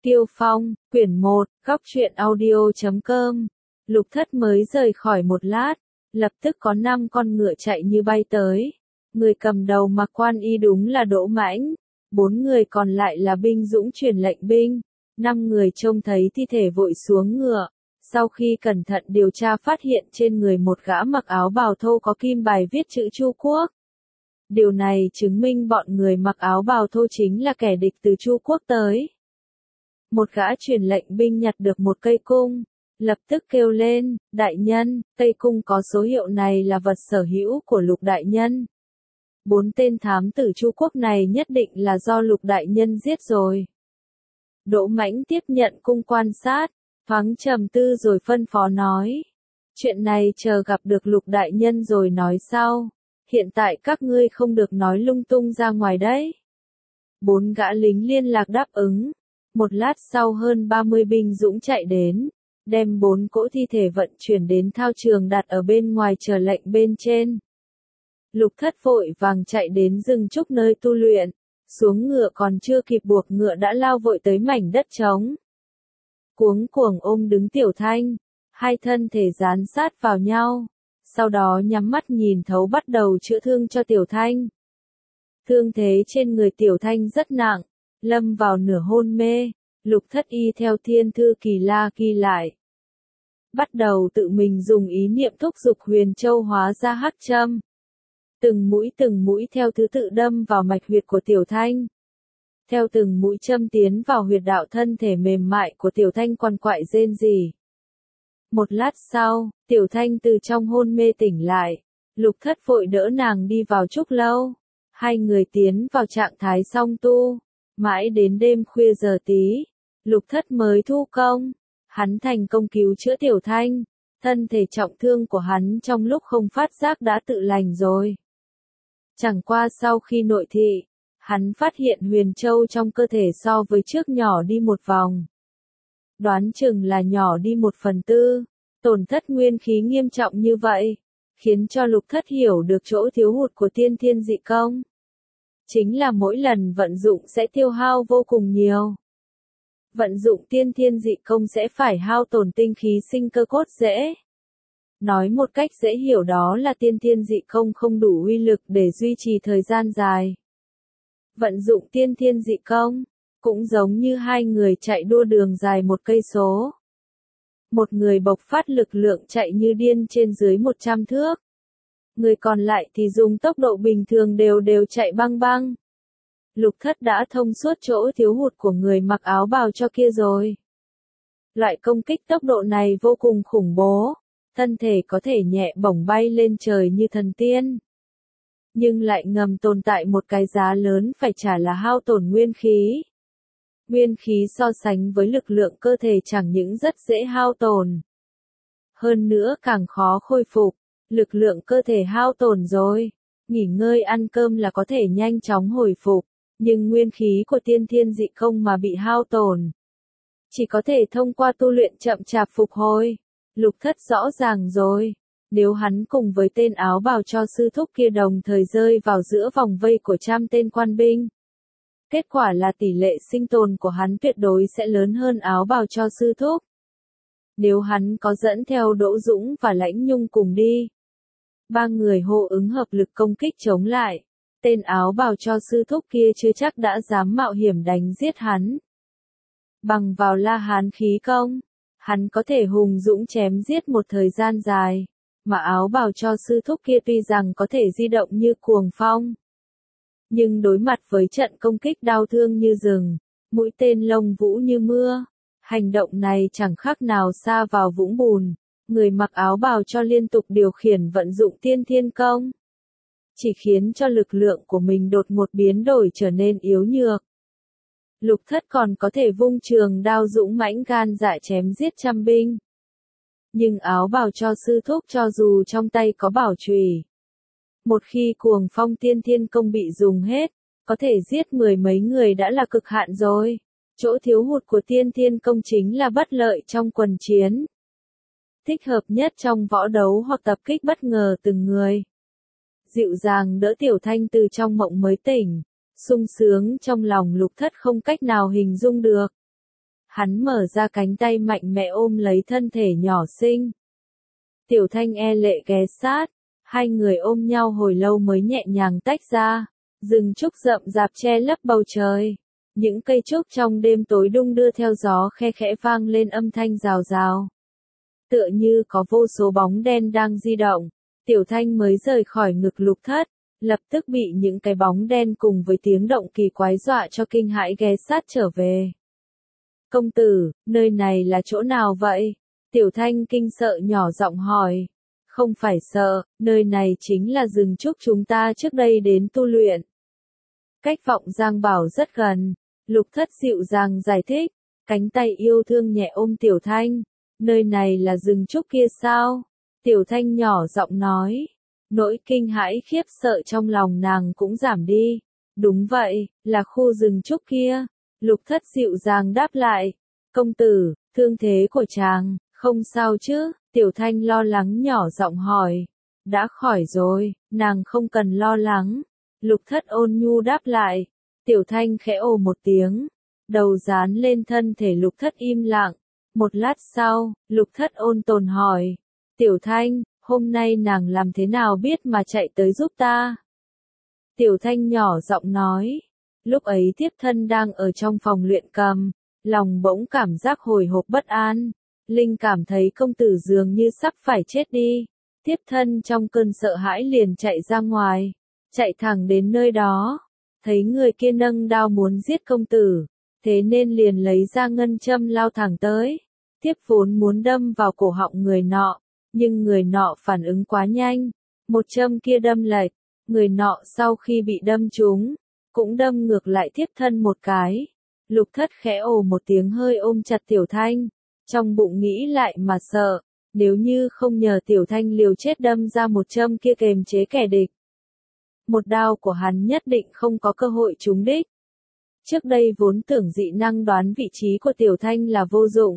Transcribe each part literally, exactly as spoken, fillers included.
Tiêu Phong, quyển một, góc truyện audio chấm com. Lục Thất mới rời khỏi một lát, lập tức có năm con ngựa chạy như bay tới. Người cầm đầu mặc quan y đúng là Đỗ Mãnh, bốn người còn lại là binh dũng truyền lệnh binh. Năm người trông thấy thi thể vội xuống ngựa, sau khi cẩn thận điều tra phát hiện trên người một gã mặc áo bào thô có kim bài viết chữ Chu Quốc. Điều này chứng minh bọn người mặc áo bào thô chính là kẻ địch từ Chu Quốc tới. Một gã truyền lệnh binh nhặt được một cây cung, lập tức kêu lên, đại nhân, cây cung có số hiệu này là vật sở hữu của Lục đại nhân. Bốn tên thám tử Chu Quốc này nhất định là do Lục đại nhân giết rồi. Đỗ Mãnh tiếp nhận cung quan sát, thoáng trầm tư rồi phân phó nói. Chuyện này chờ gặp được Lục đại nhân rồi nói sau. Hiện tại các ngươi không được nói lung tung ra ngoài đấy. Bốn gã lính liên lạc đáp ứng. Một lát sau hơn ba mươi binh dũng chạy đến, đem bốn cỗ thi thể vận chuyển đến thao trường đặt ở bên ngoài chờ lệnh bên trên. Lục Thất vội vàng chạy đến rừng trúc nơi tu luyện, xuống ngựa còn chưa kịp buộc ngựa đã lao vội tới mảnh đất trống. Cuống cuồng ôm đứng Tiểu Thanh, hai thân thể dán sát vào nhau, sau đó nhắm mắt nhìn thấu bắt đầu chữa thương cho Tiểu Thanh. Thương thế trên người Tiểu Thanh rất nặng, lâm vào nửa hôn mê, Lục Thất y theo thiên thư kỳ la ghi lại. Bắt đầu tự mình dùng ý niệm thúc giục huyền châu hóa ra hắc châm. Từng mũi từng mũi theo thứ tự đâm vào mạch huyệt của Tiểu Thanh. Theo từng mũi châm tiến vào huyệt đạo thân thể mềm mại của Tiểu Thanh quằn quại rên rỉ. Một lát sau, Tiểu Thanh từ trong hôn mê tỉnh lại, Lục Thất vội đỡ nàng đi vào trúc lâu. Hai người tiến vào trạng thái song tu. Mãi đến đêm khuya giờ tí, Lục Thất mới thu công, hắn thành công cứu chữa Tiểu Thanh, thân thể trọng thương của hắn trong lúc không phát giác đã tự lành rồi. Chẳng qua sau khi nội thị, hắn phát hiện huyền châu trong cơ thể so với trước nhỏ đi một vòng. Đoán chừng là nhỏ đi một phần tư, tổn thất nguyên khí nghiêm trọng như vậy, khiến cho Lục Thất hiểu được chỗ thiếu hụt của tiên thiên dị công. Chính là mỗi lần vận dụng sẽ tiêu hao vô cùng nhiều. Vận dụng tiên thiên dị công sẽ phải hao tổn tinh khí sinh cơ cốt dễ. Nói một cách dễ hiểu đó là tiên thiên dị công không đủ uy lực để duy trì thời gian dài. Vận dụng tiên thiên dị công, cũng giống như hai người chạy đua đường dài một cây số. Một người bộc phát lực lượng chạy như điên trên dưới một trăm thước. Người còn lại thì dùng tốc độ bình thường đều đều chạy băng băng. Lục Thất đã thông suốt chỗ thiếu hụt của người mặc áo bào cho kia rồi. Loại công kích tốc độ này vô cùng khủng bố, thân thể có thể nhẹ bổng bay lên trời như thần tiên. Nhưng lại ngầm tồn tại một cái giá lớn phải trả là hao tổn nguyên khí. Nguyên khí so sánh với lực lượng cơ thể chẳng những rất dễ hao tổn. Hơn nữa càng khó khôi phục. Lực lượng cơ thể hao tổn rồi, nghỉ ngơi ăn cơm là có thể nhanh chóng hồi phục, nhưng nguyên khí của tiên thiên dị công mà bị hao tổn, chỉ có thể thông qua tu luyện chậm chạp phục hồi. Lục Thất rõ ràng rồi, nếu hắn cùng với tên áo bào cho sư thúc kia đồng thời rơi vào giữa vòng vây của trăm tên quan binh, kết quả là tỷ lệ sinh tồn của hắn tuyệt đối sẽ lớn hơn áo bào cho sư thúc. Nếu hắn có dẫn theo Đỗ Dũng và Lãnh Nhung cùng đi, ba người hô ứng hợp lực công kích chống lại, tên áo bào cho sư thúc kia chưa chắc đã dám mạo hiểm đánh giết hắn. Bằng vào La Hán khí công, hắn có thể hùng dũng chém giết một thời gian dài, mà áo bào cho sư thúc kia tuy rằng có thể di động như cuồng phong, nhưng đối mặt với trận công kích đau thương như rừng, mũi tên lông vũ như mưa, hành động này chẳng khác nào sa vào vũng bùn. Người mặc áo bào cho liên tục điều khiển vận dụng tiên thiên công, chỉ khiến cho lực lượng của mình đột ngột biến đổi trở nên yếu nhược. Lục Thất còn có thể vung trường đao dũng mãnh gan dạ chém giết trăm binh. Nhưng áo bào cho sư thúc cho dù trong tay có bảo chùy, một khi cuồng phong tiên thiên công bị dùng hết, có thể giết mười mấy người đã là cực hạn rồi. Chỗ thiếu hụt của tiên thiên công chính là bất lợi trong quần chiến. Thích hợp nhất trong võ đấu hoặc tập kích bất ngờ từng người. Dịu dàng đỡ Tiểu Thanh từ trong mộng mới tỉnh, sung sướng trong lòng Lục Thất không cách nào hình dung được. Hắn mở ra cánh tay mạnh mẽ ôm lấy thân thể nhỏ xinh. Tiểu Thanh e lệ ghé sát, hai người ôm nhau hồi lâu mới nhẹ nhàng tách ra. Rừng trúc rậm rạp che lấp bầu trời. Những cây trúc trong đêm tối đung đưa theo gió khe khẽ vang lên âm thanh rào rào. Tựa như có vô số bóng đen đang di động. Tiểu Thanh mới rời khỏi ngực Lục Thất, lập tức bị những cái bóng đen cùng với tiếng động kỳ quái dọa cho kinh hãi ghé sát trở về. Công tử, nơi này là chỗ nào vậy? Tiểu Thanh kinh sợ nhỏ giọng hỏi. Không phải sợ, nơi này chính là rừng trúc chúng ta trước đây đến tu luyện. Cách Vọng Giang Bảo rất gần. Lục Thất dịu dàng giải thích, cánh tay yêu thương nhẹ ôm Tiểu Thanh. Nơi này là rừng trúc kia sao? Tiểu Thanh nhỏ giọng nói. Nỗi kinh hãi khiếp sợ trong lòng nàng cũng giảm đi. Đúng vậy, là khu rừng trúc kia. Lục Thất dịu dàng đáp lại. Công tử, thương thế của chàng, không sao chứ? Tiểu Thanh lo lắng nhỏ giọng hỏi. Đã khỏi rồi, nàng không cần lo lắng. Lục Thất ôn nhu đáp lại. Tiểu Thanh khẽ ồ một tiếng. Đầu dán lên thân thể Lục Thất im lặng. Một lát sau, Lục Thất ôn tồn hỏi. Tiểu Thanh, hôm nay nàng làm thế nào biết mà chạy tới giúp ta? Tiểu Thanh nhỏ giọng nói. Lúc ấy thiếp thân đang ở trong phòng luyện cầm. Lòng bỗng cảm giác hồi hộp bất an. Linh cảm thấy công tử dường như sắp phải chết đi. Thiếp thân trong cơn sợ hãi liền chạy ra ngoài. Chạy thẳng đến nơi đó. Thấy người kia nâng đao muốn giết công tử. Thế nên liền lấy ra ngân châm lao thẳng tới. Thiếp vốn muốn đâm vào cổ họng người nọ. Nhưng người nọ phản ứng quá nhanh. Một châm kia đâm lệch. Người nọ sau khi bị đâm trúng. Cũng đâm ngược lại thiếp thân một cái. Lục Thất khẽ ồ một tiếng hơi ôm chặt Tiểu Thanh. Trong bụng nghĩ lại mà sợ. Nếu như không nhờ Tiểu Thanh liều chết đâm ra một châm kia kềm chế kẻ địch. Một đao của hắn nhất định không có cơ hội trúng đích. Trước đây vốn tưởng dị năng đoán vị trí của Tiểu Thanh là vô dụng.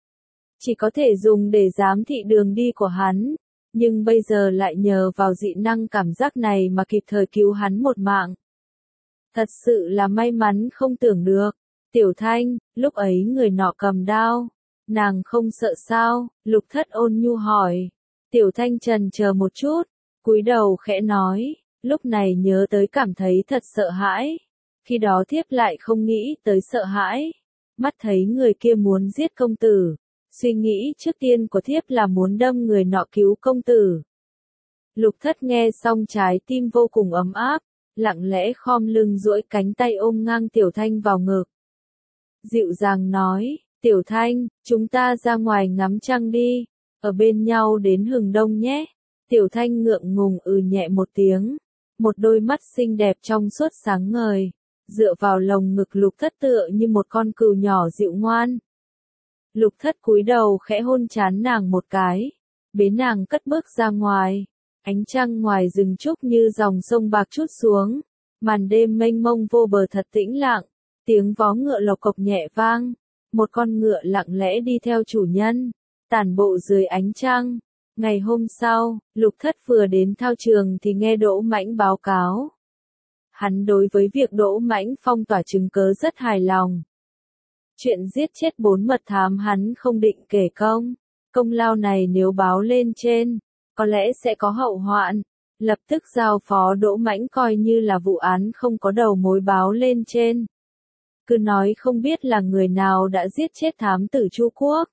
Chỉ có thể dùng để giám thị đường đi của hắn. Nhưng bây giờ lại nhờ vào dị năng cảm giác này mà kịp thời cứu hắn một mạng. Thật sự là may mắn không tưởng được. Tiểu Thanh, lúc ấy người nọ cầm đao. Nàng không sợ sao? Lục Thất ôn nhu hỏi. Tiểu Thanh trần chờ một chút. Cúi đầu khẽ nói. Lúc này nhớ tới cảm thấy thật sợ hãi. Khi đó thiếp lại không nghĩ tới sợ hãi. Mắt thấy người kia muốn giết công tử. Suy nghĩ trước tiên của thiếp là muốn đâm người nọ cứu công tử. Lục Thất nghe xong trái tim vô cùng ấm áp. Lặng lẽ khom lưng duỗi cánh tay ôm ngang Tiểu Thanh vào ngực. Dịu dàng nói. Tiểu Thanh, chúng ta ra ngoài ngắm trăng đi. Ở bên nhau đến hừng đông nhé. Tiểu Thanh ngượng ngùng ừ nhẹ một tiếng. Một đôi mắt xinh đẹp trong suốt sáng ngời. Dựa vào lồng ngực Lục Thất tựa như một con cừu nhỏ dịu ngoan. Lục Thất cúi đầu khẽ hôn trán nàng một cái. Bế nàng cất bước ra ngoài. Ánh trăng ngoài rừng trúc như dòng sông bạc trút xuống. Màn đêm mênh mông vô bờ thật tĩnh lặng. Tiếng vó ngựa lộc cộc nhẹ vang. Một con ngựa lặng lẽ đi theo chủ nhân. Tản bộ dưới ánh trăng. Ngày hôm sau, Lục Thất vừa đến thao trường thì nghe Đỗ Mãnh báo cáo. Hắn đối với việc Đỗ Mãnh phong tỏa chứng cớ rất hài lòng. Chuyện giết chết bốn mật thám hắn không định kể công. Công lao này nếu báo lên trên, có lẽ sẽ có hậu hoạn. Lập tức giao phó Đỗ Mãnh coi như là vụ án không có đầu mối báo lên trên. Cứ nói không biết là người nào đã giết chết thám tử Chu Quốc.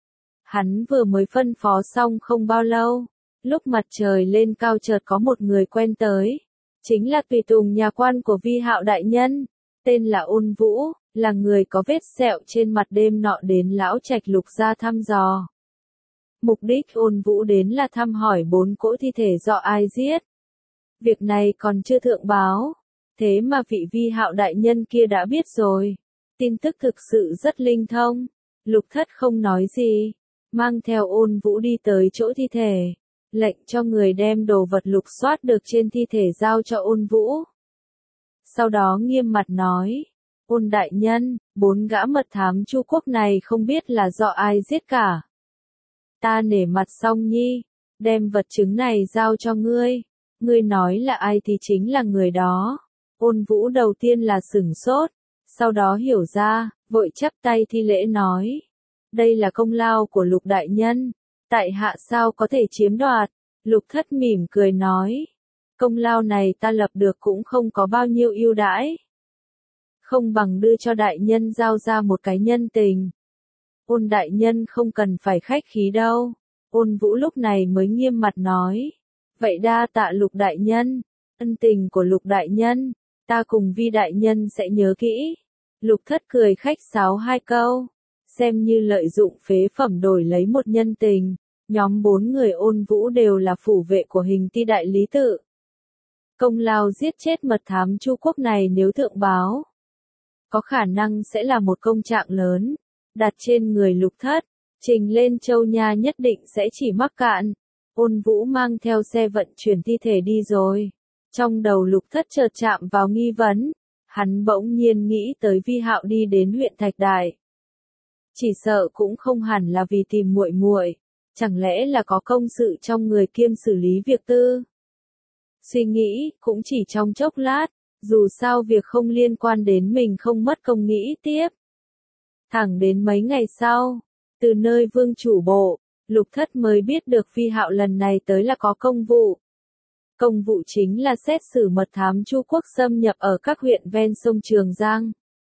Hắn vừa mới phân phó xong không bao lâu. Lúc mặt trời lên cao chợt có một người quen tới. Chính là tùy tùng nhà quan của Vi Hạo đại nhân. Tên là Ôn Vũ, là người có vết sẹo trên mặt đêm nọ đến lão trạch Lục gia thăm dò. Mục đích Ôn Vũ đến là thăm hỏi bốn cỗ thi thể do ai giết. Việc này còn chưa thượng báo. Thế mà vị Vi Hạo đại nhân kia đã biết rồi. Tin tức thực sự rất linh thông. Lục Thất không nói gì. Mang theo Ôn Vũ đi tới chỗ thi thể. Lệnh cho người đem đồ vật lục soát được trên thi thể giao cho Ôn Vũ. Sau đó nghiêm mặt nói. Ôn đại nhân, bốn gã mật thám Chu Quốc này không biết là do ai giết cả. Ta nể mặt Song Nhi. Đem vật chứng này giao cho ngươi. Ngươi nói là ai thì chính là người đó. Ôn Vũ đầu tiên là sửng sốt. Sau đó hiểu ra, vội chắp tay thi lễ nói. Đây là công lao của Lục đại nhân, tại hạ sao có thể chiếm đoạt. Lục Thất mỉm cười nói. Công lao này ta lập được cũng không có bao nhiêu ưu đãi. Không bằng đưa cho đại nhân giao ra một cái nhân tình. Ôn đại nhân không cần phải khách khí đâu. Ôn Vũ lúc này mới nghiêm mặt nói. Vậy đa tạ Lục đại nhân, ân tình của Lục đại nhân, ta cùng Vi đại nhân sẽ nhớ kỹ. Lục Thất cười khách sáo hai câu, xem như lợi dụng phế phẩm đổi lấy một nhân tình. Nhóm bốn người Ôn Vũ đều là phủ vệ của Hình Ti đại lý tự. Công lao giết chết mật thám Chu quốc này nếu thượng báo, có khả năng sẽ là một công trạng lớn, đặt trên người Lục Thất, trình lên Châu Nha nhất định sẽ chỉ mắc cạn. Ôn Vũ mang theo xe vận chuyển thi thể đi rồi. Trong đầu Lục Thất chợt chạm vào nghi vấn, hắn bỗng nhiên nghĩ tới Vi Hạo đi đến huyện Thạch Đại. Chỉ sợ cũng không hẳn là vì tìm muội muội, chẳng lẽ là có công sự trong người kiêm xử lý việc tư. Suy nghĩ, cũng chỉ trong chốc lát, dù sao việc không liên quan đến mình không mất công nghĩ tiếp. Thẳng đến mấy ngày sau, từ nơi vương chủ bộ, Lục Thất mới biết được Vi Hạo lần này tới là có công vụ. Công vụ chính là xét xử mật thám Chu quốc xâm nhập ở các huyện ven sông Trường Giang.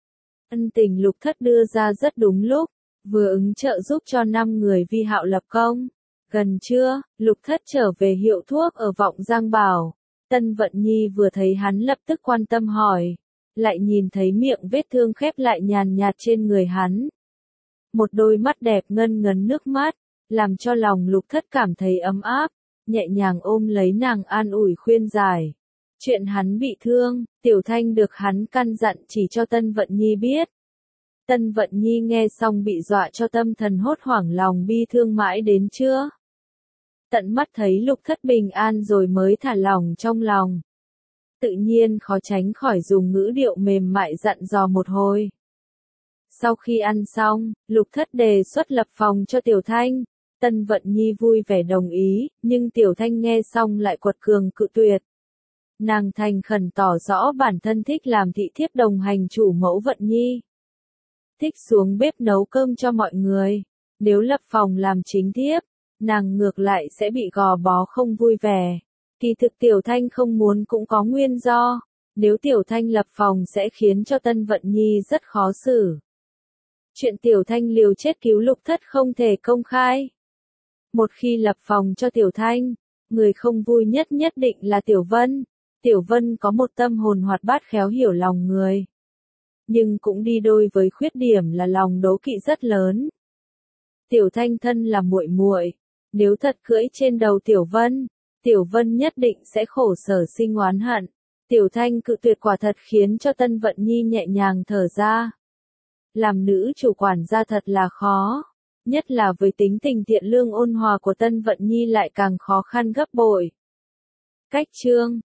Ân tình Lục Thất đưa ra rất đúng lúc, vừa ứng trợ giúp cho năm người Vi Hạo lập công. Gần trưa, Lục Thất trở về hiệu thuốc ở Vọng Giang Bảo. Tân Vận Nhi vừa thấy hắn lập tức quan tâm hỏi, lại nhìn thấy miệng vết thương khép lại nhàn nhạt trên người hắn. Một đôi mắt đẹp ngân ngấn nước mắt, làm cho lòng Lục Thất cảm thấy ấm áp, nhẹ nhàng ôm lấy nàng an ủi khuyên giải. Chuyện hắn bị thương, Tiểu Thanh được hắn căn dặn chỉ cho Tân Vận Nhi biết. Tân Vận Nhi nghe xong bị dọa cho tâm thần hốt hoảng lòng bi thương mãi đến trưa. Tận mắt thấy Lục Thất bình an rồi mới thả lòng trong lòng. Tự nhiên khó tránh khỏi dùng ngữ điệu mềm mại dặn dò một hồi. Sau khi ăn xong, Lục Thất đề xuất lập phòng cho Tiểu Thanh. Tân Vận Nhi vui vẻ đồng ý, nhưng Tiểu Thanh nghe xong lại quật cường cự tuyệt. Nàng thành khẩn tỏ rõ bản thân thích làm thị thiếp đồng hành chủ mẫu Vận Nhi. Thích xuống bếp nấu cơm cho mọi người. Nếu lập phòng làm chính thiếp, nàng ngược lại sẽ bị gò bó không vui vẻ. Kỳ thực Tiểu Thanh không muốn cũng có nguyên do. Nếu Tiểu Thanh lập phòng sẽ khiến cho Tân Vận Nhi rất khó xử. Chuyện Tiểu Thanh liều chết cứu Lục Thất không thể công khai. Một khi lập phòng cho Tiểu Thanh, người không vui nhất nhất định là Tiểu Vân. Tiểu Vân có một tâm hồn hoạt bát khéo hiểu lòng người. Nhưng cũng đi đôi với khuyết điểm là lòng đố kỵ rất lớn. Tiểu Thanh thân là muội muội, nếu thật cưỡi trên đầu Tiểu Vân, Tiểu Vân nhất định sẽ khổ sở sinh oán hận. Tiểu Thanh cự tuyệt quả thật khiến cho Tân Vận Nhi nhẹ nhàng thở ra. Làm nữ chủ quản gia thật là khó, nhất là với tính tình thiện lương ôn hòa của Tân Vận Nhi lại càng khó khăn gấp bội. Cách chương